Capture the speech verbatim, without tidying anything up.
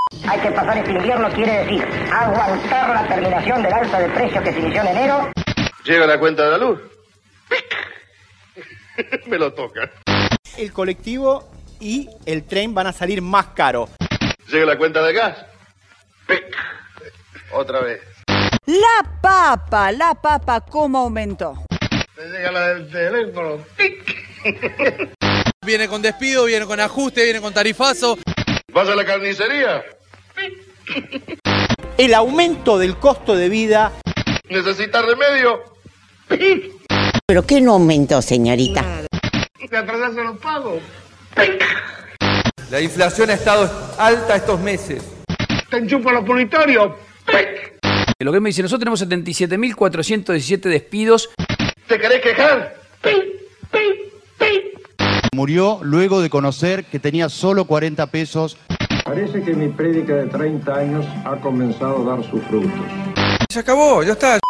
Hay que pasar este invierno quiere decir aguantar la terminación del alza de precios que se inició en enero. Llega la cuenta de la luz. Me lo toca. El colectivo y el tren van a salir más caros. Llega la cuenta de gas. Otra vez. La papa, la papa, ¿cómo aumentó? Me llega la del teléfono. Viene con despido, viene con ajuste, viene con tarifazo. ¿Vas a la carnicería? El aumento del costo de vida. ¿Necesitas remedio? ¿Pero qué no aumentó, señorita? ¿Te atrasaste los pagos? La inflación ha estado alta estos meses. ¿Te enchufa los punitorios? Lo que me dice, nosotros tenemos setenta y siete mil cuatrocientos diecisiete despidos. ¿Te querés quejar? Murió luego de conocer que tenía solo cuarenta pesos. Parece que mi prédica de treinta años ha comenzado a dar sus frutos. Se acabó, ya está.